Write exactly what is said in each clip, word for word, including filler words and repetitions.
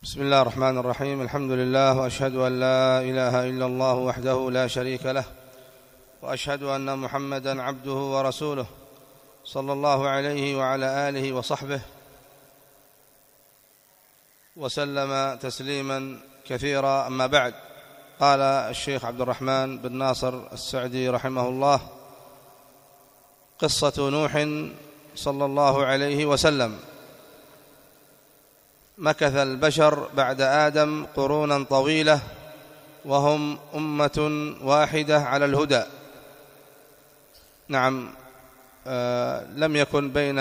بسم الله الرحمن الرحيم. الحمد لله، وأشهد أن لا إله إلا الله وحده لا شريك له، وأشهد أن محمدًا عبده ورسوله صلى الله عليه وعلى آله وصحبه وسلم تسليمًا كثيرا. أما بعد، قال الشيخ عبد الرحمن بن ناصر السعدي رحمه الله: قصة نوح صلى الله عليه وسلم: مكث البشر بعد آدم قرونا طويلة وهم أمة واحدة على الهدى. نعم، آه لم يكن بين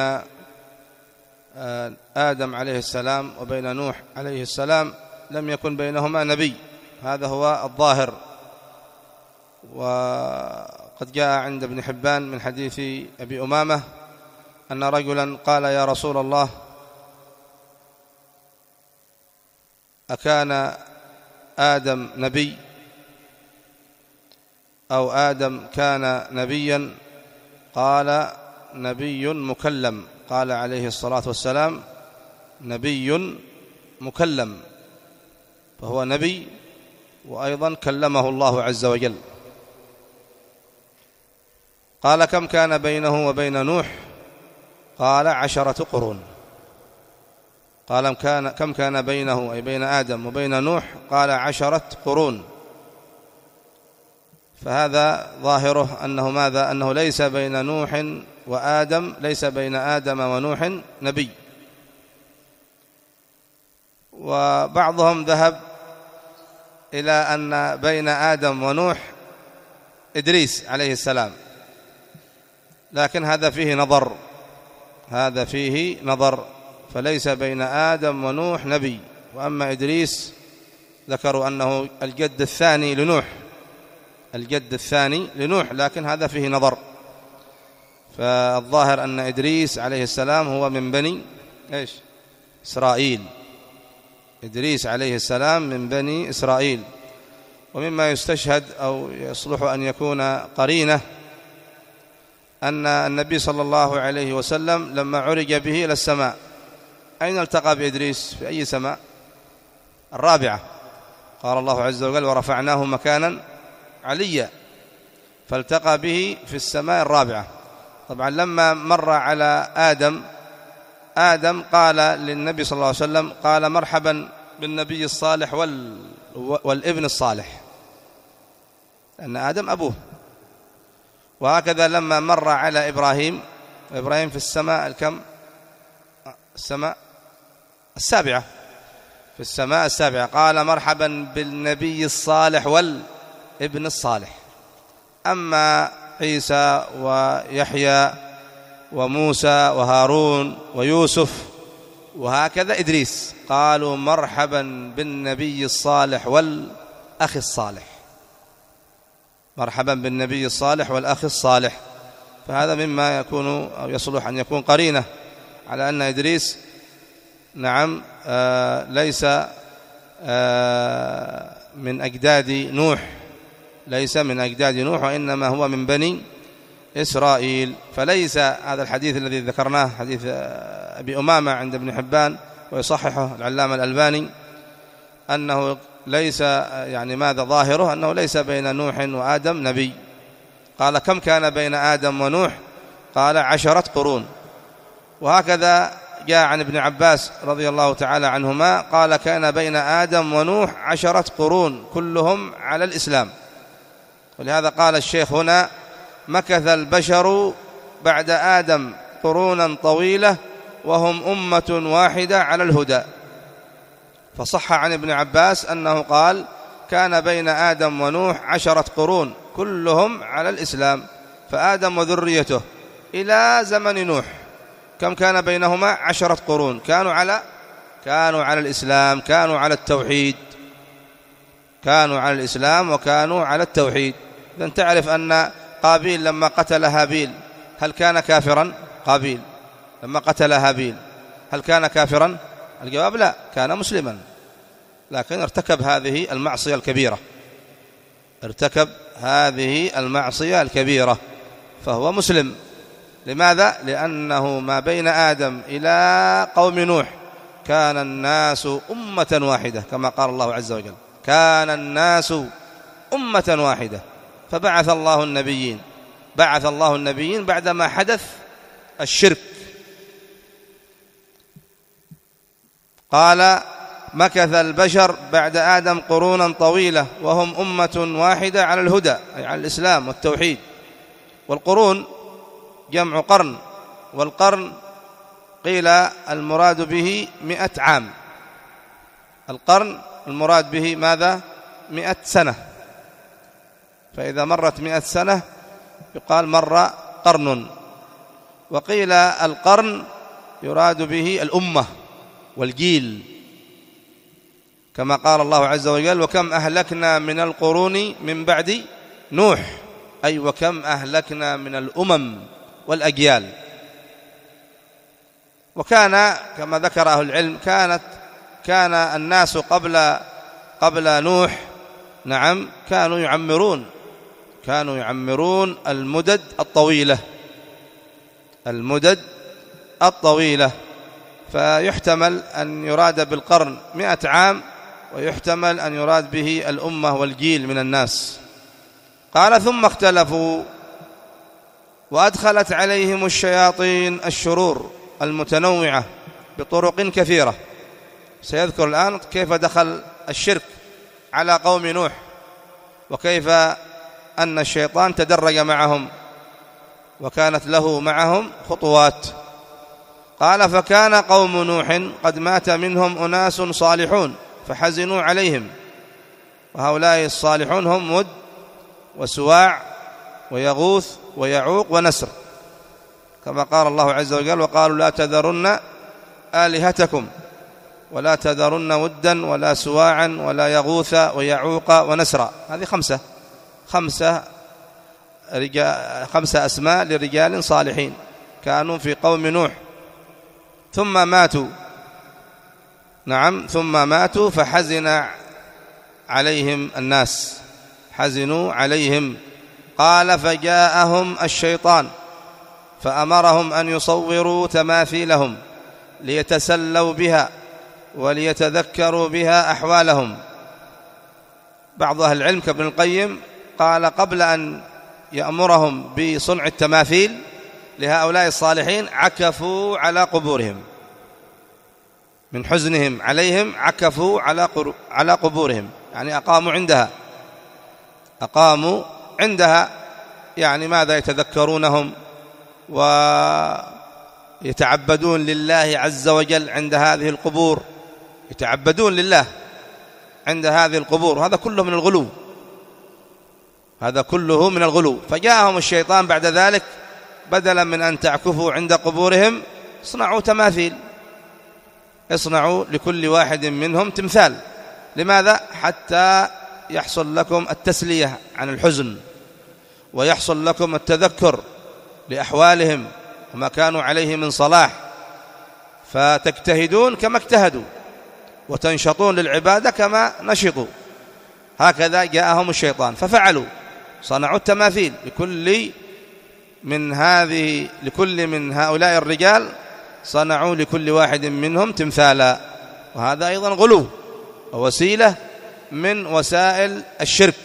آه آدم عليه السلام وبين نوح عليه السلام لم يكن بينهما نبي، هذا هو الظاهر. وقد جاء عند ابن حبان من حديث أبي أمامة أن رجلا قال: يا رسول الله، أكان آدم نبي أو آدم كان نبيا؟ قال: نبي مكلم. قال عليه الصلاة والسلام: نبي مكلم، فهو نبي وأيضا كلمه الله عز وجل. قال: كم كان بينه وبين نوح؟ قال: عشرة قرون. قال: كان كم كان بينه أي بين آدم وبين نوح؟ قال: عشرة قرون. فهذا ظاهره أنه ماذا؟ أنه ليس بين نوح وآدم ليس بين آدم ونوح نبي. وبعضهم ذهب إلى أن بين آدم ونوح إدريس عليه السلام، لكن هذا فيه نظر هذا فيه نظر فليس بين آدم ونوح نبي. وأما إدريس ذكروا أنه الجد الثاني لنوح الجد الثاني لنوح لكن هذا فيه نظر. فالظاهر أن إدريس عليه السلام هو من بني إيش؟ إسرائيل. إدريس عليه السلام من بني إسرائيل. ومما يستشهد أو يصلح أن يكون قرينة أن النبي صلى الله عليه وسلم لما عرج به إلى السماء، أين التقى بإدريس؟ في أي سماء؟ الرابعة. قال الله عز وجل: ورفعناه مكانا عليا، فالتقى به في السماء الرابعة. طبعا لما مر على آدم آدم قال للنبي صلى الله عليه وسلم، قال: مرحبا بالنبي الصالح وال... والابن الصالح، لأن آدم أبوه. وهكذا لما مر على إبراهيم إبراهيم في السماء الكم؟ السماء السابعة في السماء السابعة قال: مرحبا بالنبي الصالح والابن الصالح. أما عيسى ويحيى وموسى وهارون ويوسف وهكذا إدريس قالوا: مرحبا بالنبي الصالح والأخ الصالح مرحبا بالنبي الصالح والأخ الصالح. فهذا مما يكون أو يصلح أن يكون قرينة على أن إدريس نعم آه ليس آه من أجداد نوح ليس من أجداد نوح وإنما هو من بني إسرائيل. فليس هذا الحديث الذي ذكرناه حديث أبي أمامة عند ابن حبان ويصححه العلامة الألباني أنه ليس يعني ماذا ظاهره أنه ليس بين نوح وآدم نبي. قال: كم كان بين آدم ونوح؟ قال: عشرة قرون. وهكذا جاء عن ابن عباس رضي الله تعالى عنهما قال: كان بين آدم ونوح عشرة قرون كلهم على الإسلام. ولهذا قال الشيخ هنا: مكث البشر بعد آدم قرونا طويلة وهم أمة واحدة على الهدى. فصح عن ابن عباس أنه قال: كان بين آدم ونوح عشرة قرون كلهم على الإسلام. فآدم وذريته إلى زمن نوح كم كان بينهما؟ عشرة قرون، كانوا على كانوا على الإسلام، كانوا على التوحيد كانوا على الإسلام وكانوا على التوحيد. إذن تعرف أن قابيل لما قتل هابيل هل كان كافرا؟ قابيل لما قتل هابيل هل كان كافرا؟ الجواب لا، كان مسلما، لكن ارتكب هذه المعصية الكبيرة ارتكب هذه المعصية الكبيرة فهو مسلم. لماذا؟ لأنه ما بين آدم إلى قوم نوح كان الناس أمة واحدة كما قال الله عز وجل، كان الناس أمة واحدة، فبعث الله النبيين، بعث الله النبيين بعدما حدث الشرك. قال مكث البشر بعد آدم قرونا طويلة وهم أمة واحدة على الهدى، أي على الإسلام والتوحيد. والقرون جمع قرن، والقرن قيل المراد به مئة عام، القرن المراد به ماذا؟ مئة سنة، فإذا مرت مئة سنة يقال مر قرن. وقيل القرن يراد به الأمة والجيل، كما قال الله عز وجل وكم أهلكنا من القرون من بعد نوح، أي وكم أهلكنا من الأمم والأجيال. وكان كما ذكر أهل العلم كانت كان الناس قبل قبل نوح نعم كانوا يعمرون كانوا يعمرون المدد الطويلة المدد الطويلة فيحتمل أن يراد بالقرن مئة عام، ويحتمل أن يراد به الأمة والجيل من الناس. قال ثم اختلفوا وأدخلت عليهم الشياطين الشرور المتنوعة بطرق كثيرة. سيذكر الآن كيف دخل الشرك على قوم نوح، وكيف أن الشيطان تدرج معهم وكانت له معهم خطوات. قال فكان قوم نوح قد مات منهم أناس صالحون فحزنوا عليهم، وهؤلاء الصالحون هم ود وسواع ويغوث ويعوق ونسر، كما قال الله عز وجل وقالوا لا تذرن آلهتكم ولا تذرن ودا ولا سواعا ولا يغوث ويعوق ونسرا. هذه خمسة خمسة رجال خمسة أسماء لرجال صالحين كانوا في قوم نوح ثم ماتوا نعم ثم ماتوا فحزن عليهم الناس، حزنوا عليهم. قال فجاءهم الشيطان فأمرهم أن يصوروا تماثيلهم ليتسلوا بها وليتذكروا بها أحوالهم. بعض أهل العلم كابن القيم قال قبل أن يأمرهم بصنع التماثيل لهؤلاء الصالحين عكفوا على قبورهم، من حزنهم عليهم عكفوا على قبورهم، يعني أقاموا عندها أقاموا عندها يعني ماذا؟ يتذكرونهم ويتعبدون لله عز وجل عند هذه القبور، يتعبدون لله عند هذه القبور. هذا كله من الغلو، هذا كله من الغلو. فجاءهم الشيطان بعد ذلك بدلا من أن تعكفوا عند قبورهم اصنعوا تماثيل، اصنعوا لكل واحد منهم تمثال. لماذا؟ حتى يحصل لكم التسلية عن الحزن، ويحصل لكم التذكر لأحوالهم وما كانوا عليه من صلاح، فتجتهدون كما اجتهدوا وتنشطون للعبادة كما نشطوا. هكذا جاءهم الشيطان ففعلوا، صنعوا التماثيل لكل من هذه لكل من هؤلاء الرجال، صنعوا لكل واحد منهم تمثالا. وهذا أيضا غلو ووسيلة من وسائل الشرك.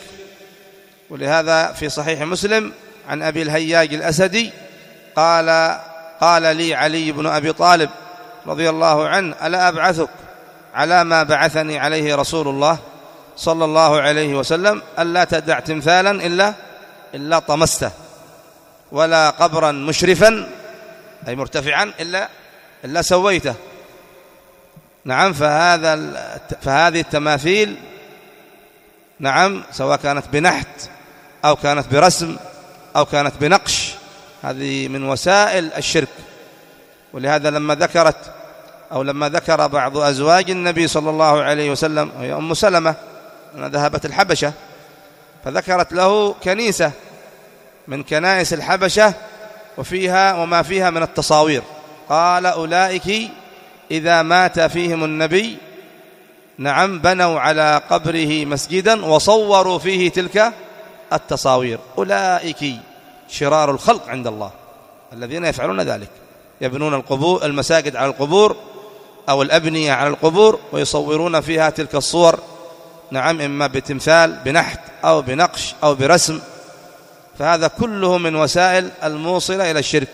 ولهذا في صحيح مسلم عن أبي الهياج الأسدي قال قال لي علي بن أبي طالب رضي الله عنه ألا أبعثك على ما بعثني عليه رسول الله صلى الله عليه وسلم ألا تدع تمثالا إلا إلا طمسته، ولا قبرا مشرفا أي مرتفعا إلا إلا سويته. نعم فهذا فهذه التماثيل نعم سواء كانت بنحت أو كانت برسم أو كانت بنقش، هذه من وسائل الشرك. ولهذا لما ذكرت أو لما ذكر بعض أزواج النبي صلى الله عليه وسلم وهي أم سلمة أنها ذهبت الحبشة، فذكرت له كنيسة من كنائس الحبشة وفيها وما فيها من التصاوير، قال أولئك إذا مات فيهم النبي نعم بنوا على قبره مسجدا وصوروا فيه تلك التصاوير، أولئك شرار الخلق عند الله الذين يفعلون ذلك، يبنون القبور المساجد على القبور أو الأبنية على القبور ويصورون فيها تلك الصور، نعم، إما بتمثال بنحت أو بنقش أو برسم، فهذا كله من وسائل الموصلة إلى الشرك.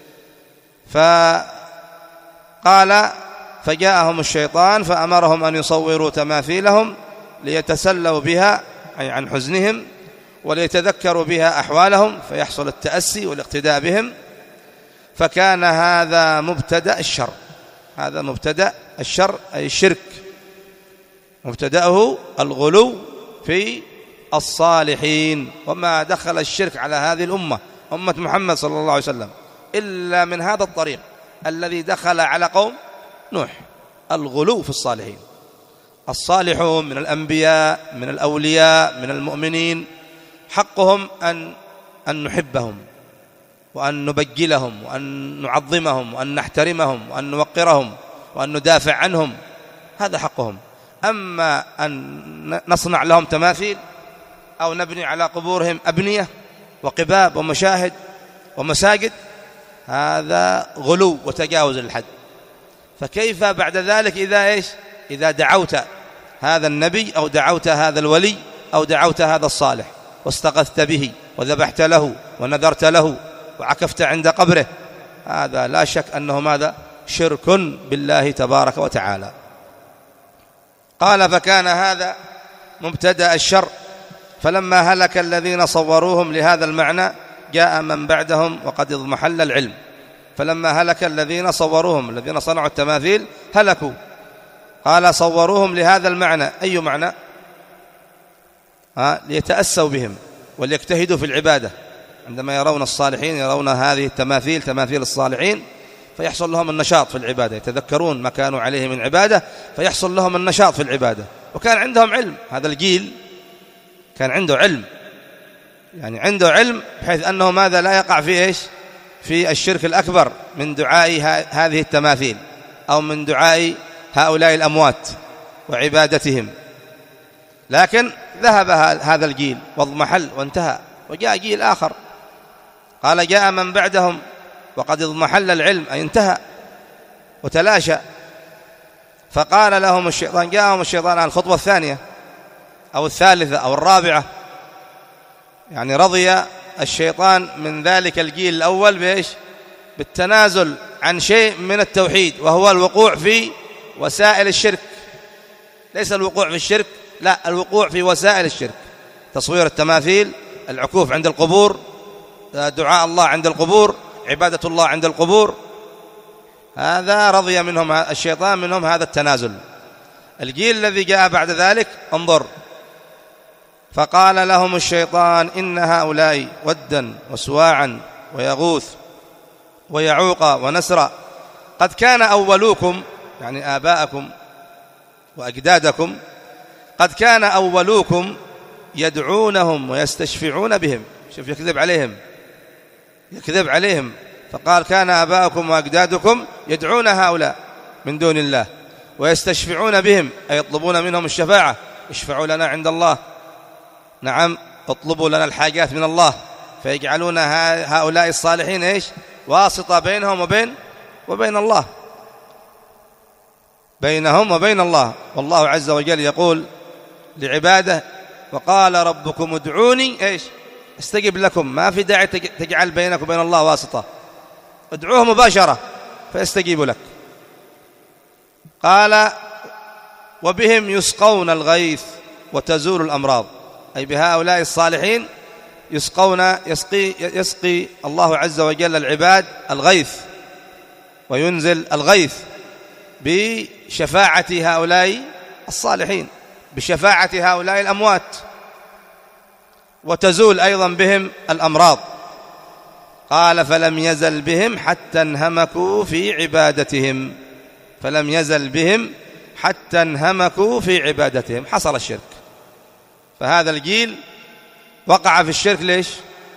فقال فجاءهم الشيطان فأمرهم أن يصوروا تماثيلهم ليتسلوا بها، أي عن حزنهم، وليتذكروا بها أحوالهم فيحصل التأسي والاقتداء بهم. فكان هذا مبتدأ الشر، هذا مبتدأ الشر أي الشرك، مبتدأه الغلو في الصالحين. وما دخل الشرك على هذه الأمة أمة محمد صلى الله عليه وسلم إلا من هذا الطريق الذي دخل على قوم نوح، الغلو في الصالحين. الصالحون من الأنبياء من الأولياء من المؤمنين حقهم أن أن نحبهم وأن نبجلهم وأن نعظمهم وأن نحترمهم وأن نوقرهم وأن ندافع عنهم، هذا حقهم. أما أن نصنع لهم تماثيل أو نبني على قبورهم أبنية وقباب ومشاهد ومساجد، هذا غلو وتجاوز الحد. فكيف بعد ذلك إذا إيش إذا دعوت هذا النبي أو دعوت هذا الولي أو دعوت هذا الصالح واستغثت به وذبحت له ونذرت له وعكفت عند قبره، هذا لا شك أنه ماذا شرك بالله تبارك وتعالى. قال فكان هذا مبتدأ الشر. فلما هلك الذين صوروهم لهذا المعنى جاء من بعدهم وقد اضمحل العلم. فلما هلك الذين صوروهم، الذين صنعوا التماثيل هلكوا. قال صوروهم لهذا المعنى، أي معنى؟ ها ليتأسوا بهم وليجتهدوا في العبادة. عندما يرون الصالحين يرون هذه التماثيل تماثيل الصالحين فيحصل لهم النشاط في العبادة، يتذكرون ما كانوا عليه من عبادة فيحصل لهم النشاط في العبادة. وكان عندهم علم، هذا الجيل كان عنده علم، يعني عنده علم بحيث أنه ماذا لا يقع في إيش في الشرك الأكبر من دعاء هذه التماثيل أو من دعاء هؤلاء الأموات وعبادتهم. لكن ذهب هذا الجيل واضمحل وانتهى، وجاء جيل آخر. قال جاء من بعدهم وقد اضمحل العلم، أي انتهى وتلاشى. فقال لهم الشيطان، جاءهم الشيطان على الخطوة الثانية أو الثالثة أو الرابعة، يعني رضي الشيطان من ذلك الجيل الأول بإيش بالتنازل عن شيء من التوحيد، وهو الوقوع في وسائل الشرك. ليس الوقوع في الشرك، لا، الوقوع في وسائل الشرك، تصوير التماثيل، العكوف عند القبور، دعاء الله عند القبور، عبادة الله عند القبور. هذا رضي منهم الشيطان منهم هذا التنازل. الجيل الذي جاء بعد ذلك انظر، فقال لهم الشيطان إن هؤلاء ودا وسواعا ويغوث ويعوق ونسرا قد كان أولوكم، يعني آباءكم وأجدادكم، قد كان أولوكم يدعونهم ويستشفعون بهم. شوف يكذب عليهم، يكذب عليهم. فقال كان آباءكم وأجدادكم يدعون هؤلاء من دون الله ويستشفعون بهم، أي يطلبون منهم الشفاعة، اشفعوا لنا عند الله، نعم، اطلبوا لنا الحاجات من الله. فيجعلون هؤلاء الصالحين إيش واسطة بينهم وبين وبين الله، بينهم وبين الله. والله عز وجل يقول لعباده وقال ربكم ادعوني إيش استجب لكم. ما في داعي تجعل بينك وبين الله واسطة، ادعوه مباشرة فيستجيب لك. قال وبهم يسقون الغيث وتزول الأمراض، أي بهؤلاء الصالحين يسقون يسقي, يسقي الله عز وجل العباد الغيث وينزل الغيث بشفاعة هؤلاء الصالحين، بشفاعة هؤلاء الأموات. وتزول أيضا بهم الأمراض. قال فلم يزل بهم حتى انهمكوا في عبادتهم، فلم يزل بهم حتى انهمكوا في عبادتهم، حصل الشرك. فهذا الجيل وقع في الشرك. ليش؟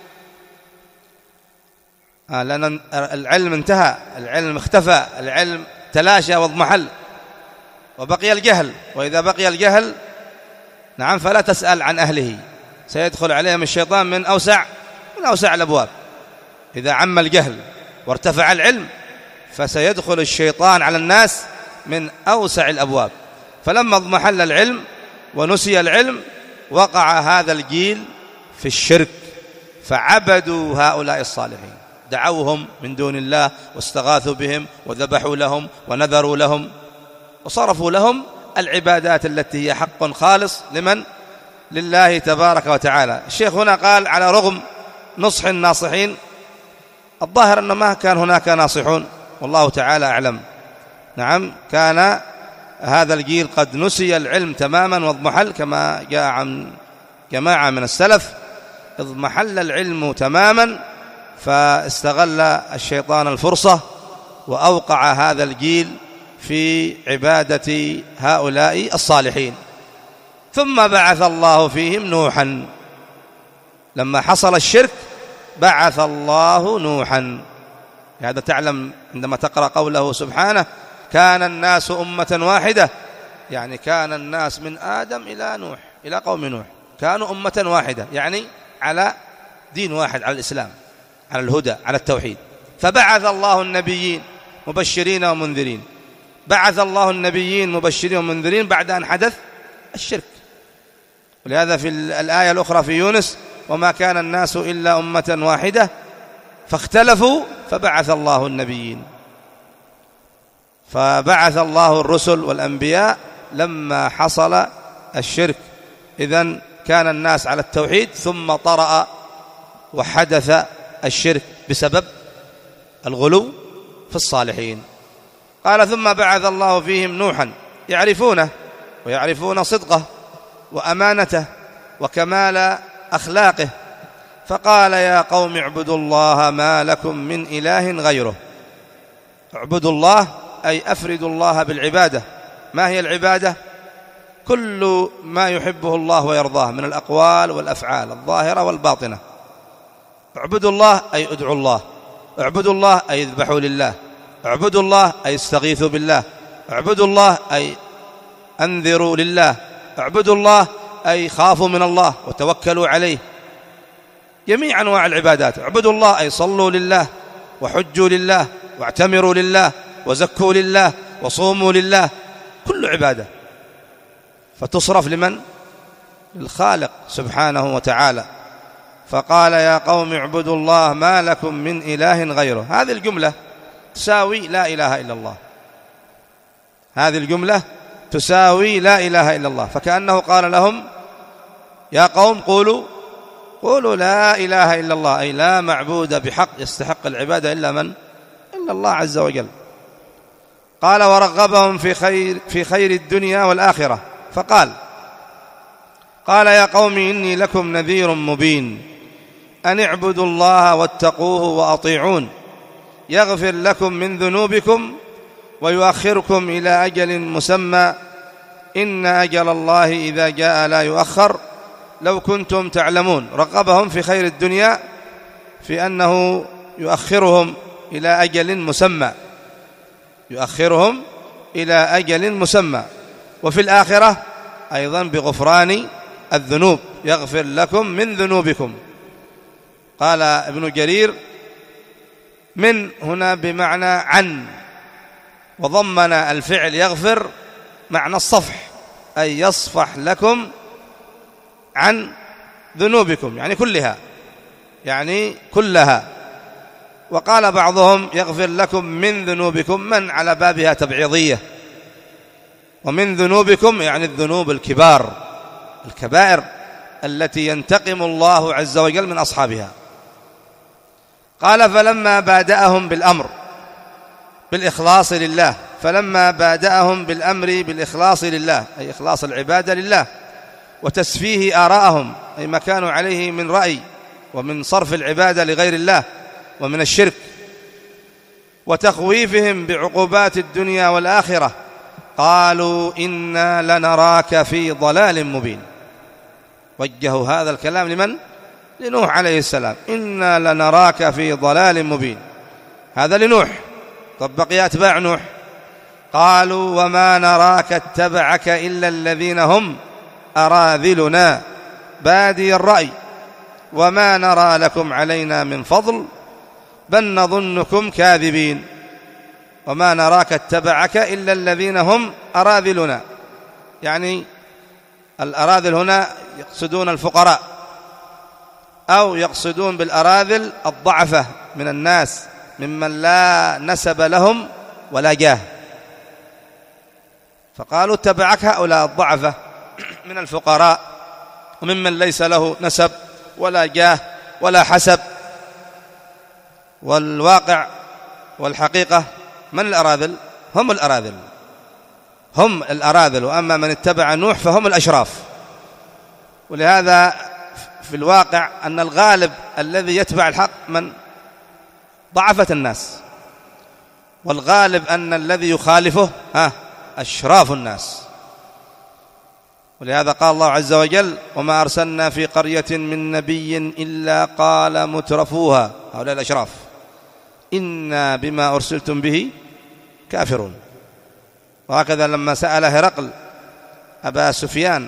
آه لأن العلم انتهى، العلم اختفى، العلم تلاشى واضمحل، وبقي الجهل. وإذا بقي الجهل نعم فلا تسأل عن أهله، سيدخل عليهم الشيطان من أوسع من أوسع الأبواب. إذا عم الجهل وارتفع العلم فسيدخل الشيطان على الناس من أوسع الأبواب. فلما اضمحل العلم ونسي العلم وقع هذا الجيل في الشرك، فعبدوا هؤلاء الصالحين، دعوهم من دون الله واستغاثوا بهم وذبحوا لهم ونذروا لهم وصرفوا لهم العبادات التي هي حق خالص لمن؟ لله تبارك وتعالى. الشيخ هنا قال على رغم نصح الناصحين، الظاهر أنه ما كان هناك ناصحون والله تعالى أعلم. نعم، كان هذا الجيل قد نسي العلم تماما واضمحل، كما جاء عن جماعة من السلف اضمحل العلم تماما، فاستغل الشيطان الفرصة وأوقع هذا الجيل في عبادة هؤلاء الصالحين. ثم بعث الله فيهم نوحا، لما حصل الشرك بعث الله نوحا. هذا تعلم عندما تقرأ قوله سبحانه كان الناس أمة واحدة، يعني كان الناس من آدم إلى نوح إلى قوم نوح كانوا أمة واحدة، يعني على دين واحد، على الإسلام، على الهدى، على التوحيد. فبعث الله النبيين مبشرين ومنذرين، بعث الله النبيين مبشرين ومنذرين بعد أن حدث الشرك. ولهذا في الآية الأخرى في يونس وما كان الناس إلا أمة واحدة فاختلفوا فبعث الله النبيين. فبعث الله الرسل والأنبياء لما حصل الشرك. إذن كان الناس على التوحيد ثم طرأ وحدث الشرك بسبب الغلو في الصالحين. قال ثم بعث الله فيهم نوحا يعرفونه ويعرفون صدقه وأمانته وكمال أخلاقه، فقال يا قوم اعبدوا الله ما لكم من إله غيره. اعبدوا الله أي أفردوا الله بالعبادة. ما هي العبادة؟ كل ما يحبه الله ويرضاه من الأقوال والأفعال الظاهرة والباطنة. اعبدوا الله أي ادعوا الله، اعبدوا الله أي اذبحوا لله، اعبدوا الله أي استغيثوا بالله، اعبدوا الله أي أنذروا لله، اعبدوا الله أي خافوا من الله وتوكلوا عليه. جميع أنواع العبادات. اعبدوا الله أي صلوا لله وحجوا لله واعتمروا لله وزكوا لله وصوموا لله، كل عبادة فتصرف لمن؟ للخالق سبحانه وتعالى. فقال يا قوم اعبدوا الله ما لكم من إله غيره. هذه الجملة تساوي لا إله إلا الله، هذه الجملة تساوي لا إله إلا الله. فكأنه قال لهم يا قوم قولوا قولوا لا إله إلا الله، أي لا معبود بحق يستحق العبادة إلا من؟ إلا الله عز وجل. قال ورغبهم في خير في خير الدنيا والآخرة، فقال قال يا قوم إني لكم نذير مبين أن اعبدوا الله واتقوه وأطيعون يغفر لكم من ذنوبكم ويؤخركم إلى أجل مسمى إن أجل الله إذا جاء لا يؤخر لو كنتم تعلمون. رغبهم في خير الدنيا في أنه يؤخرهم إلى أجل مسمى، يؤخرهم إلى أجل مسمى، وفي الآخرة أيضا بغفران الذنوب، يغفر لكم من ذنوبكم. قال ابن جرير من هنا بمعنى عن، وضمن الفعل يغفر معنى الصفح، أي يصفح لكم عن ذنوبكم، يعني كلها، يعني كلها. وقال بعضهم يغفر لكم من ذنوبكم، من على بابها تبعيضية، ومن ذنوبكم يعني الذنوب الكبار الكبائر التي ينتقم الله عز وجل من أصحابها. قال فلما بادأهم بالأمر بالإخلاص لله، فلما بادأهم بالأمر بالإخلاص لله أي إخلاص العبادة لله، وتسفيه آراءهم أي ما كانوا عليه من رأي ومن صرف العبادة لغير الله ومن الشرك، وتخويفهم بعقوبات الدنيا والآخرة، قالوا إنا لنراك في ضلال مبين. وجهوا هذا الكلام لمن؟ لنوح عليه السلام، إنا لنراك في ضلال مبين. هذا لنوح. طب بقي أتباع نوح قالوا وما نراك اتبعك إلا الذين هم أراذلنا بادي الرأي وما نرى لكم علينا من فضل بل نظنكم كاذبين. وما نراك اتبعك إلا الذين هم أراذلنا، يعني الأراذل هنا يقصدون الفقراء، أو يقصدون بالأراذل الضعفة من الناس ممن لا نسب لهم ولا جاه، فقالوا اتبعك هؤلاء الضعفة من الفقراء وممن ليس له نسب ولا جاه ولا حسب. والواقع والحقيقة من الأراذل؟ هم الأراذل، هم الأراذل، وأما من اتبع نوح فهم الأشراف. ولهذا في الواقع أن الغالب الذي يتبع الحق من ضعفة الناس، والغالب أن الذي يخالفه ها أشراف الناس. ولهذا قال الله عز وجل: وما أرسلنا في قرية من نبي إلا قال مترفوها، هؤلاء الأشراف، إنا بما أرسلتم به كافرون. وهكذا لما سأل هرقل أبا سفيان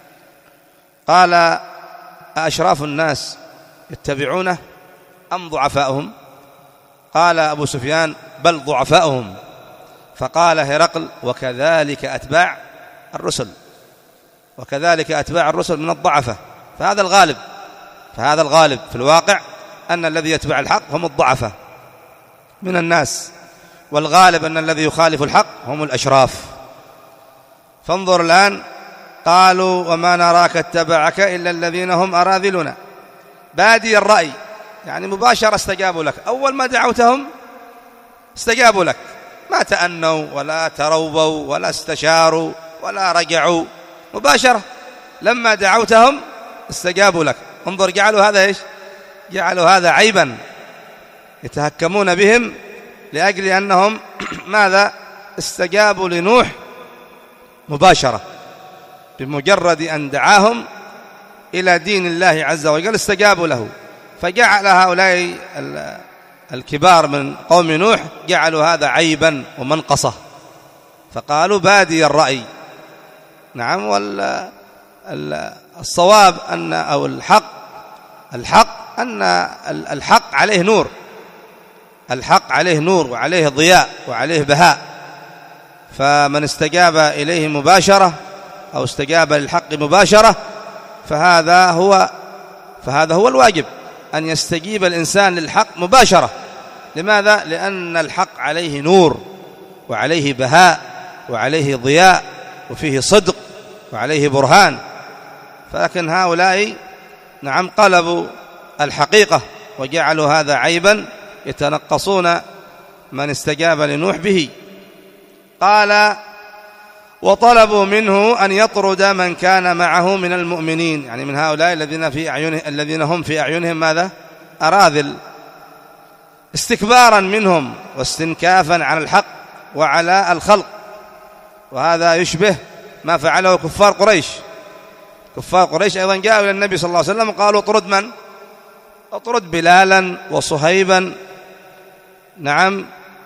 قال: أشراف الناس يتبعونه أم ضعفاؤهم؟ قال أبو سفيان: بل ضعفاؤهم. فقال هرقل: وكذلك أتباع الرسل، وكذلك أتباع الرسل من الضعفة. فهذا الغالب، فهذا الغالب في الواقع أن الذي يتبع الحق هم الضعفة من الناس، والغالب أن الذي يخالف الحق هم الأشراف. فانظر الآن، قالوا: وما نراك اتبعك إلا الذين هم أراذلنا بادي الرأي، يعني مباشرة استجابوا لك. أول ما دعوتهم استجابوا لك، ما تأنوا ولا تروبوا ولا استشاروا ولا رجعوا، مباشرة لما دعوتهم استجابوا لك. انظر، جعلوا هذا إيش؟ جعلوا هذا عيبا يتهكمون بهم لأجل أنهم ماذا؟ استجابوا لنوح مباشرة، بمجرد أن دعاهم إلى دين الله عز وجل استجابوا له. فجعل هؤلاء الكبار من قوم نوح جعلوا هذا عيبا ومنقصة، فقالوا بادي الرأي. نعم، والصواب أن أو الحق الحق أن الحق عليه نور، الحق عليه نور وعليه ضياء وعليه بهاء، فمن استجاب إليه مباشرة أو استجاب للحق مباشرة فهذا هو فهذا هو الواجب، أن يستجيب الإنسان للحق مباشرة. لماذا؟ لأن الحق عليه نور وعليه بهاء وعليه ضياء وفيه صدق وعليه برهان. فلكن هؤلاء نعم قلبوا الحقيقة وجعلوا هذا عيبا يتنقصون من استجاب لنوح به. قال: وطلبوا منه أن يطرد من كان معه من المؤمنين، يعني من هؤلاء الذين في أعينهم الذين هم في أعينهم ماذا؟ أراذل، استكبارا منهم واستنكافا على الحق وعلى الخلق. وهذا يشبه ما فعله كفار قريش. كفار قريش أيضا جاءوا إلى النبي صلى الله عليه وسلم قالوا: اطرد من؟ اطرد بلالا وصهيبا، نعم،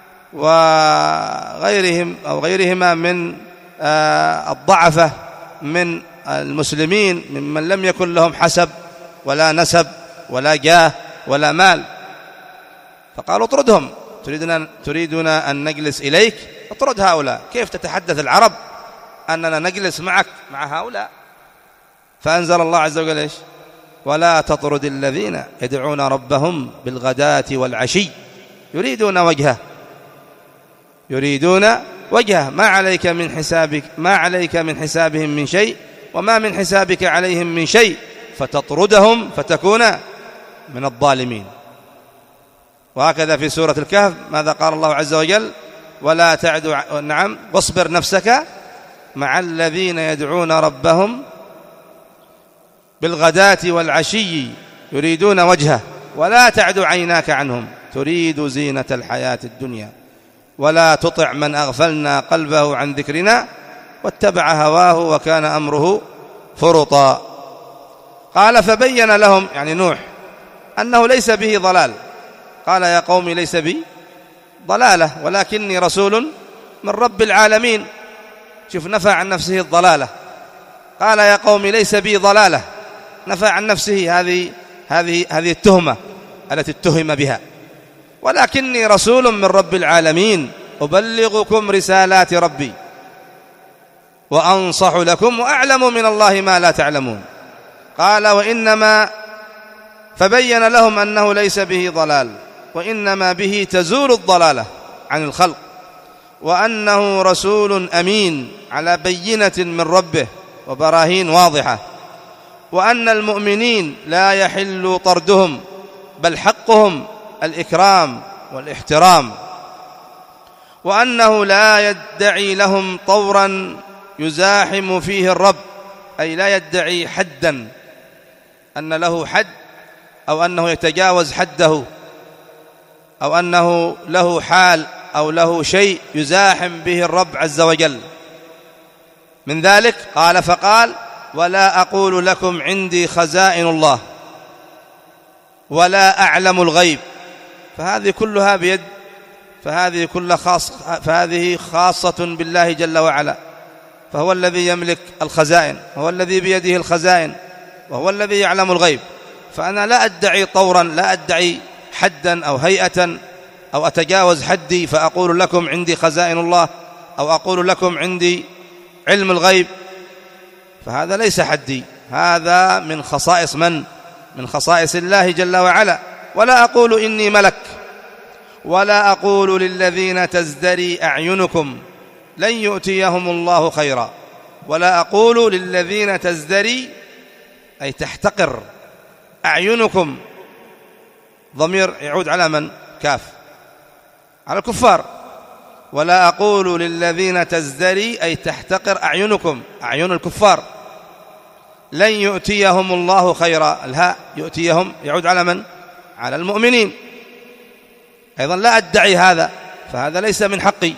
وغيرهم أو غيرهما من الضعفة من المسلمين ممن لم يكن لهم حسب ولا نسب ولا جاه ولا مال. فقالوا: اطردهم، تريدنا تريدنا أن نجلس إليك؟ اطرد هؤلاء. كيف تتحدث العرب أننا نجلس معك مع هؤلاء؟ فأنزل الله عز وجل إيش؟ ولا تطرد الذين يدعون ربهم بالغداة والعشي يريدون وجهه يريدون وجهه ما عليك من حسابك ما عليك من حسابهم من شيء وما من حسابك عليهم من شيء فتطردهم فتكون من الظالمين. وهكذا في سورة الكهف ماذا قال الله عز وجل؟ ولا تعد نعم واصبر نفسك مع الذين يدعون ربهم بالغداة والعشي يريدون وجهه ولا تعد عيناك عنهم تريد زينة الحياة الدنيا ولا تطع من أغفلنا قلبه عن ذكرنا واتبع هواه وكان أمره فرطا. قال فبين لهم يعني نوح أنه ليس به ضلال. قال يا قوم ليس بي ضلالة ولكني رسول من رب العالمين. شوف نفى عن نفسه الضلالة. قال يا قوم ليس بي ضلالة، نفى عن نفسه هذه هذه هذه التهمة التي اتهم بها، ولكني رسول من رب العالمين أبلغكم رسالات ربي وأنصح لكم وأعلم من الله ما لا تعلمون. قال وإنما فبين لهم أنه ليس به ضلال، وإنما به تزول الضلالة عن الخلق، وأنه رسول أمين على بينة من ربه وبراهين واضحة، وأن المؤمنين لا يحل طردهم بل حقهم الإكرام والاحترام، وأنه لا يدعي لهم طورا يزاحم فيه الرب، أي لا يدعي حدا أن له حد أو أنه يتجاوز حده أو أنه له حال أو له شيء يزاحم به الرب عز وجل. من ذلك قال فقال ولا أقول لكم عندي خزائن الله ولا أعلم الغيب، فهذه كلها بيد فهذه كل خاص فهذه خاصة بالله جل وعلا، فهو الذي يملك الخزائن، هو الذي بيده الخزائن، وهو الذي يعلم الغيب. فأنا لا أدعي طورا، لا أدعي حدا أو هيئة أو أتجاوز حدي فأقول لكم عندي خزائن الله أو أقول لكم عندي علم الغيب، فهذا ليس حدي، هذا من خصائص من؟ من خصائص الله جل وعلا. ولا أقول إني ملك، ولا أقول للذين تزدري أعينكم لن يؤتيهم الله خيرا، ولا أقول للذين تزدري أي تحتقر أعينكم، ضمير يعود على من؟ كاف، على الكفار. ولا أقول للذين تزدري أي تحتقر أعينكم، أعين الكفار، لن يؤتيهم الله خيرا، الهاء يؤتيهم يعود على من؟ على المؤمنين. أيضا لا أدعي هذا، فهذا ليس من حقي،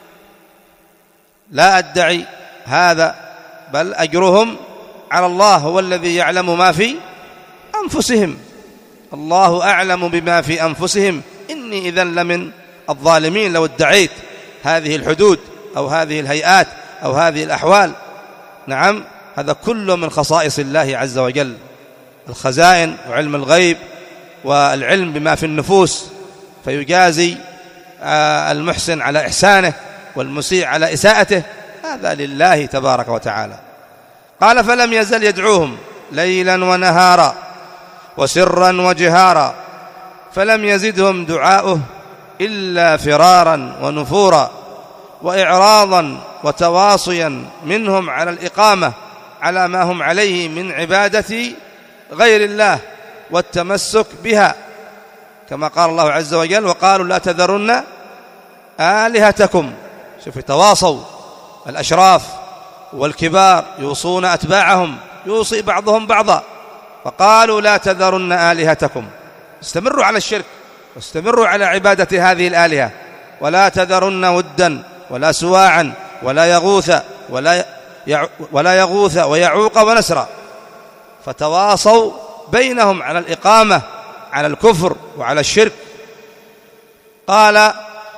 لا أدعي هذا، بل أجرهم على الله، هو الذي يعلم ما في أنفسهم، الله أعلم بما في أنفسهم، إني إذن لمن الظالمين لو ادعيت هذه الحدود أو هذه الهيئات أو هذه الأحوال. نعم، هذا كله من خصائص الله عز وجل، الخزائن وعلم الغيب والعلم بما في النفوس، فيجازي المحسن على إحسانه والمسيء على إساءته، هذا لله تبارك وتعالى. قال فلم يزل يدعوهم ليلا ونهارا وسرا وجهارا، فلم يزدهم دعاؤه إلا فرارا ونفورا وإعراضا وتواصيا منهم على الإقامة على ما هم عليه من عبادة غير الله والتمسك بها، كما قال الله عز وجل وقالوا لا تذرن آلهتكم. شوف، تواصوا الأشراف والكبار يوصون أتباعهم، يوصي بعضهم بعضا، فقالوا لا تذرن آلهتكم، استمروا على الشرك واستمروا على عبادة هذه الآلهة، ولا تذرن ودا ولا سواعا ولا يغوث ولا ولا يغوث ويعوق ونسرا، فتواصوا بينهم على الإقامة على الكفر وعلى الشرك. قال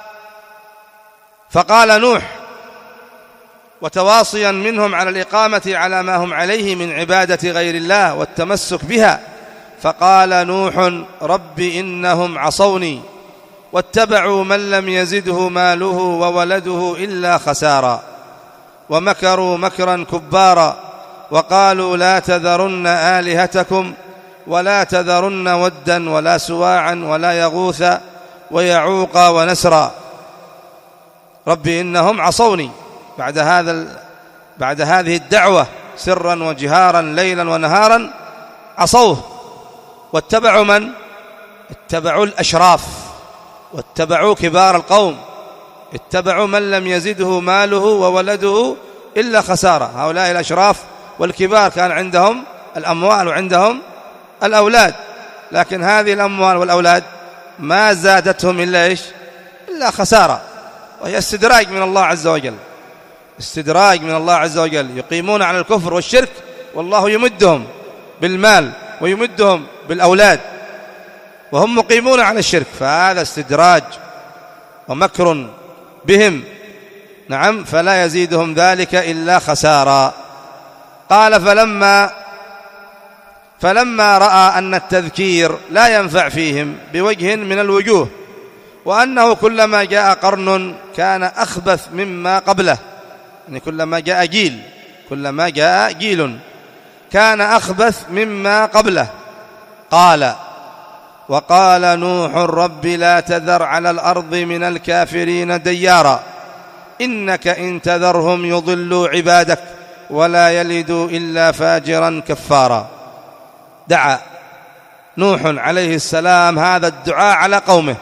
فقال نوح وتواصيا منهم على الإقامة على ما هم عليه من عبادة غير الله والتمسك بها، فقال نوح رب إنهم عصوني واتبعوا من لم يزده ماله وولده إلا خسارا، ومكروا مكرا كبارا، وقالوا لا تذرن آلهتكم ولا تذرن ودا ولا سواعا ولا يغوث ويعوق ونسرا. رب إنهم عصوني، بعد هذا بعد هذه الدعوة سرا وجهارا ليلا ونهارا عصوه، واتبعوا من؟ اتبعوا الأشراف واتبعوا كبار القوم، اتبعوا من لم يزده ماله وولده إلا خسارة. هؤلاء الأشراف والكبار كان عندهم الأموال وعندهم الأولاد، لكن هذه الأموال والأولاد ما زادتهم إلا إيش؟ إلا خسارة، وهي استدراج من الله عز وجل، استدراج من الله عز وجل، يقيمون على الكفر والشرك والله يمدهم بالمال ويمدهم بالأولاد وهم مقيمون على الشرك، فهذا استدراج ومكر بهم. نعم، فلا يزيدهم ذلك إلا خسارا. قال فلما فلما رأى أن التذكير لا ينفع فيهم بوجه من الوجوه، وأنه كلما جاء قرن كان أخبث مما قبله، يعني كلما جاء جيل كلما جاء جيل كان أخبث مما قبله. قال وقال نوح رب لا تذر على الأرض من الكافرين ديارا إنك إن تذرهم يضلوا عبادك ولا يلدوا إلا فاجرا كفارا. دعا نوح عليه السلام هذا الدعاء على قومه.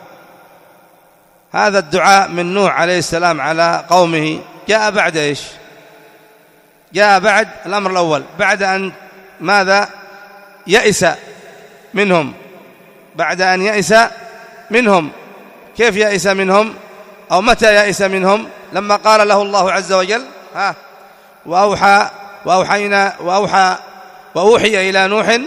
هذا الدعاء من نوح عليه السلام على قومه جاء بعد إيش؟ جاء بعد الأمر الأول، بعد أن ماذا؟ يئس منهم، بعد أن يئس منهم. كيف يئس منهم أو متى يئس منهم؟ لما قال له الله عز وجل ها وأوحى وأوحينا وأوحى وأوحي إلى نوح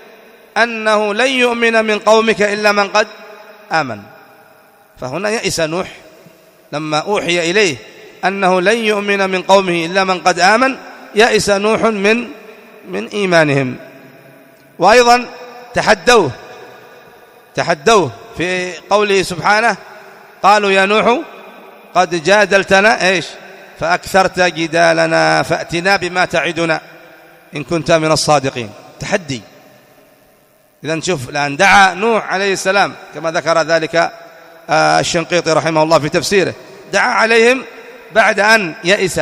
أنه لن يؤمن من قومك إلا من قد آمن. فهنا يئس نوح لما أوحي إليه أنه لن يؤمن من قومه إلا من قد آمن، يئس نوح من من إيمانهم. وأيضا تحدوه تحدوه في قوله سبحانه قالوا يا نوح قد جادلتنا إيش فأكثرت جدالنا فأتنا بما تعدنا إن كنت من الصادقين. تحدي. إذا نشوف الآن دعا نوح عليه السلام كما ذكر ذلك الشنقيطي رحمه الله في تفسيره، دعا عليهم بعد أن يئس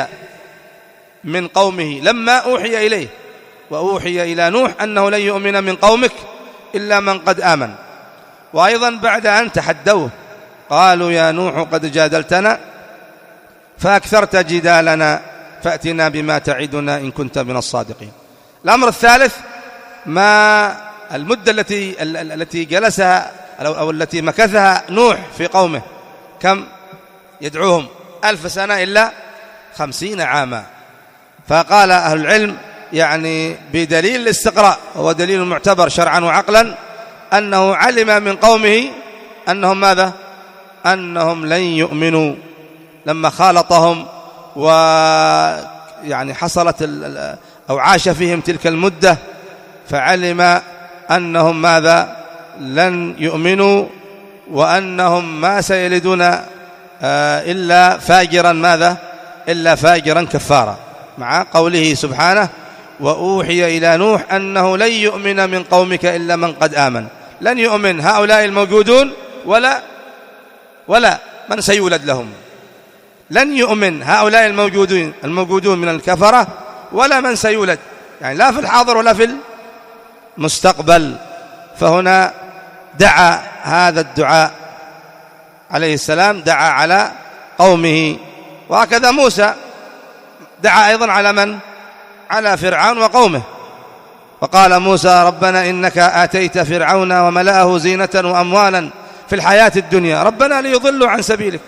من قومه لما أوحي إليه وأوحي إلى نوح أنه لن يؤمن من قومك إلا من قد آمن. وأيضا بعد أن تحدوه قالوا يا نوح قد جادلتنا فأكثرت جدالنا فأتنا بما تعدنا إن كنت من الصادقين. الأمر الثالث ما المدة التي التي جلسها أو التي مكثها نوح في قومه، كم؟ يدعوهم ألف سنة إلا خمسين عاما. فقال أهل العلم يعني بدليل الاستقراء، هو دليل معتبر شرعا وعقلا، أنه علم من قومه أنهم ماذا؟ أنهم لن يؤمنوا لما خالطهم ويعني حصلت أو عاش فيهم تلك المدة، فعلم أنهم ماذا؟ لن يؤمنوا وأنهم ما سيلدون إلا فاجرا ماذا؟ إلا فاجرا كفارا، مع قوله سبحانه وأوحي إلى نوح أنه لن يؤمن من قومك إلا من قد آمن. لن يؤمن هؤلاء الموجودون ولا ولا من سيولد لهم. لن يؤمن هؤلاء الموجودين الموجودون من الكفرة ولا من سيولد، يعني لا في الحاضر ولا في المستقبل. فهنا دعا هذا الدعاء عليه السلام، دعا على قومه. وهكذا موسى دعا أيضا على من؟ على فرعون وقومه. وقال موسى ربنا إنك آتيت فرعون وملأه زينة وأموالا في الحياة الدنيا ربنا ليضلوا عن سبيلك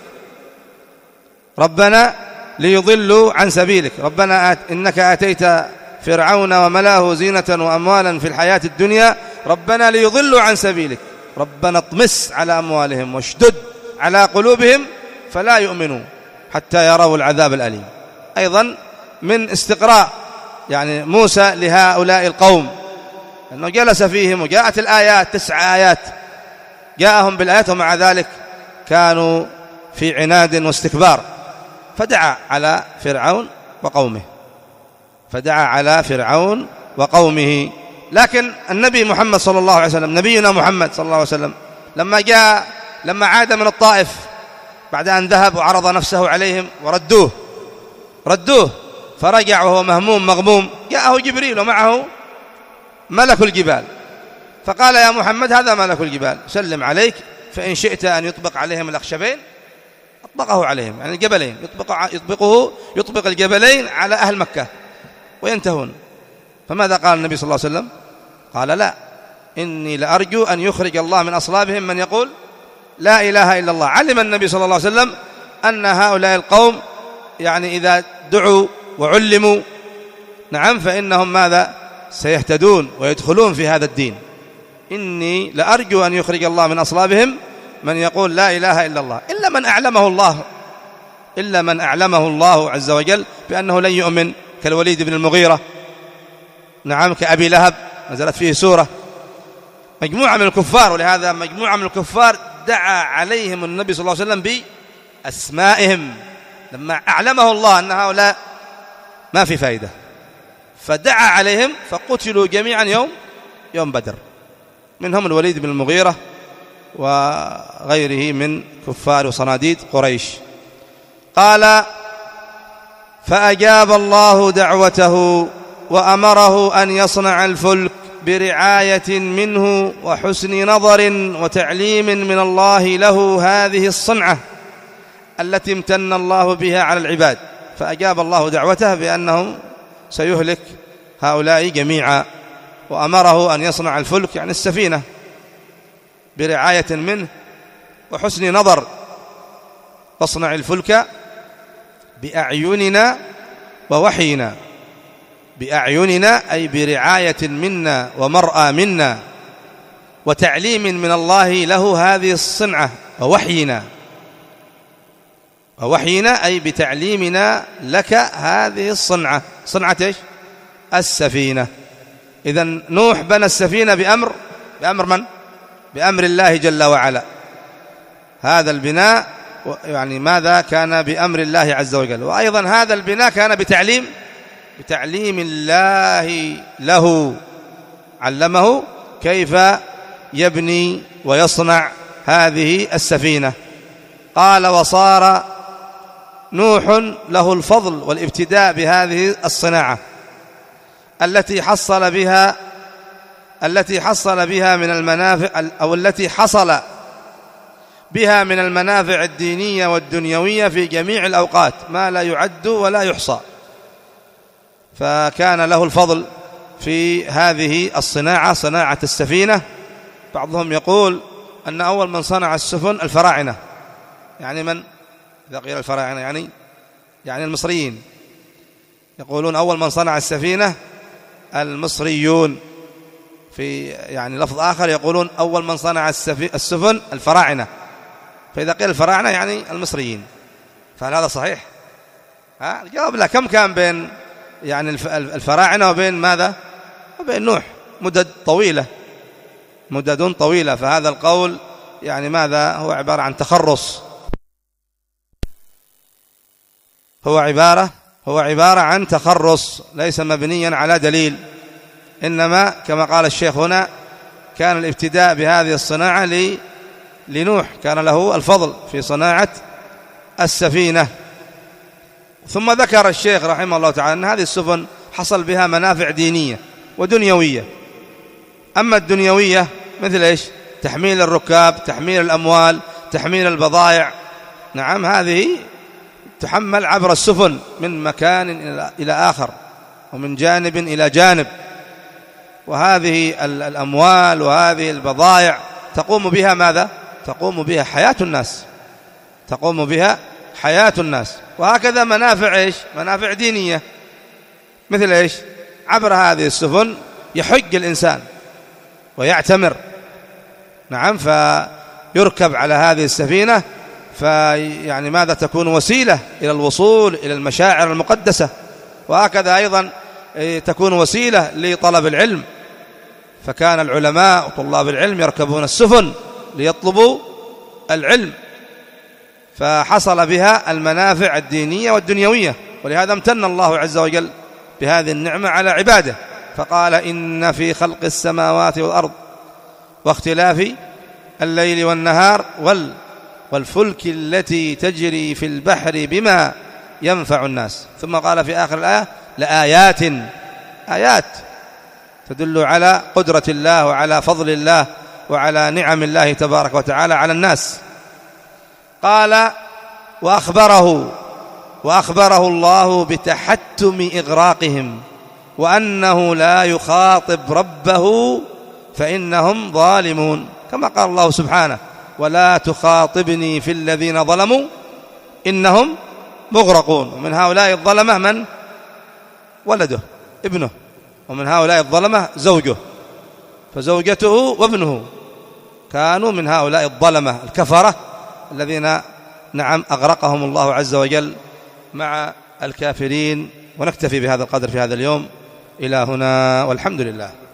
ربنا ليضلوا عن سبيلك ربنا آت إنك آتيت فرعون وملأه زينة وأموالا في الحياة الدنيا ربنا ليضلوا عن سبيلك ربنا اطمس على أموالهم واشدد على قلوبهم فلا يؤمنوا حتى يروا العذاب الأليم. أيضا من استقراء يعني موسى لهؤلاء القوم أنه جلس فيهم وجاءت الآيات، تسع آيات جاءهم بالآيات، ومع ذلك كانوا في عناد واستكبار، فدعا على فرعون وقومه فدعا على فرعون وقومه. لكن النبي محمد صلى الله عليه وسلم، نبينا محمد صلى الله عليه وسلم، لما جاء لما عاد من الطائف بعد أن ذهب وعرض نفسه عليهم وردوه ردوه فرجع وهو مهموم مغموم، جاءه جبريل ومعه ملك الجبال فقال يا محمد هذا ملك الجبال سلم عليك، فإن شئت أن يطبق عليهم الأخشبين أطبقه عليهم، يعني الجبلين يطبق يطبقه يطبق الجبلين على أهل مكة وينتهون. فماذا قال النبي صلى الله عليه وسلم؟ قال لا، إني لأرجو أن يخرج الله من أصلابهم من يقول لا إله إلا الله. علم النبي صلى الله عليه وسلم أن هؤلاء القوم يعني إذا دعوا وعلموا نعم فإنهم ماذا؟ سيهتدون ويدخلون في هذا الدين. إني لأرجو أن يخرج الله من أصلابهم من يقول لا إله إلا الله، إلا من أعلمه الله إلا من أعلمه الله عز وجل بأنه لن يؤمن، كالوليد بن المغيرة نعم، كأبي لهب نزلت فيه سورة، مجموعة من الكفار. ولهذا مجموعة من الكفار دعا عليهم النبي صلى الله عليه وسلم بأسمائهم لما أعلمه الله أن هؤلاء ما في فائدة، فدعا عليهم فقتلوا جميعا يوم يوم بدر، منهم الوليد بن المغيرة وغيره من كفار وصناديد قريش. قال: فأجاب الله دعوته وأمره أن يصنع الفلك برعاية منه وحسن نظر وتعليم من الله له هذه الصنعة التي امتن الله بها على العباد. فأجاب الله دعوته بأنه سيهلك هؤلاء جميعا، وأمره أن يصنع الفلك يعني السفينة برعاية منه وحسن نظر. تصنع الفلك بأعيننا ووحينا، بأعيننا أي برعاية منا ومرأى منا، وتعليم من الله له هذه الصنعة، ووحينا ووحينا أي بتعليمنا لك هذه الصنعة. صنعة إيش؟ السفينة. إذن نوح بنى السفينة بأمر بأمر من؟ بأمر الله جل وعلا. هذا البناء يعني ماذا؟ كان بأمر الله عز وجل. وأيضا هذا البناء كان بتعليم بتعليم الله له، علمه كيف يبني ويصنع هذه السفينة. قال: وصار نوح له الفضل والابتداء بهذه الصناعة التي حصل بها التي حصل بها من المنافع أو التي حصل بها من المنافع الدينية والدنيوية في جميع الأوقات ما لا يعد ولا يحصى. فكان له الفضل في هذه الصناعة، صناعة السفينة. بعضهم يقول أن أول من صنع السفن الفراعنة. يعني من؟ إذا قيل الفراعنة يعني يعني المصريين. يقولون أول من صنع السفينة المصريون. في يعني لفظ آخر يقولون أول من صنع السفن الفراعنة. فإذا قيل الفراعنة يعني المصريين. فهل هذا صحيح؟ ها؟ الجواب لا. كم كان بين يعني الفراعنة وبين ماذا؟ وبين نوح مدد طويلة، مدد طويلة. فهذا القول يعني ماذا؟ هو عبارة عن تخرص، هو عبارة هو عبارة عن تخرص ليس مبنيا على دليل. إنما كما قال الشيخ هنا كان الابتداء بهذه الصناعة لنوح، كان له الفضل في صناعة السفينة. ثم ذكر الشيخ رحمه الله تعالى أن هذه السفن حصل بها منافع دينية ودنيوية. أما الدنيوية مثل إيش؟ تحميل الركاب، تحميل الأموال، تحميل البضائع. نعم، هذه تحمل عبر السفن من مكان إلى آخر ومن جانب إلى جانب. وهذه الأموال وهذه البضائع تقوم بها ماذا؟ تقوم بها حياة الناس، تقوم بها حياة الناس. وهكذا منافع إيش؟ منافع دينية. مثل إيش؟ عبر هذه السفن يحج الإنسان ويعتمر. نعم، فيركب على هذه السفينة، فيعني ماذا؟ تكون وسيلة إلى الوصول إلى المشاعر المقدسة. وهكذا أيضا تكون وسيلة لطلب العلم. فكان العلماء وطلاب العلم يركبون السفن ليطلبوا العلم، فحصل بها المنافع الدينية والدنيوية. ولهذا امتن الله عز وجل بهذه النعمة على عباده، فقال: إن في خلق السماوات والأرض واختلاف الليل والنهار وال والفلك التي تجري في البحر بما ينفع الناس. ثم قال في آخر الآية: لآيات، آيات تدل على قدرة الله وعلى فضل الله وعلى نعم الله تبارك وتعالى على الناس. قال: وأخبره وأخبره الله بتحتم إغراقهم وأنه لا يخاطب ربه فإنهم ظالمون، كما قال الله سبحانه: ولا تخاطبني في الذين ظلموا إنهم مغرقون. ومن هؤلاء الظلمة من؟ ولده ابنه. ومن هؤلاء الظلمة زوجه، فزوجته وابنه كانوا من هؤلاء الظلمة الكفرة الذين نعم أغرقهم الله عز وجل مع الكافرين. ونكتفي بهذا القدر في هذا اليوم. إلى هنا والحمد لله.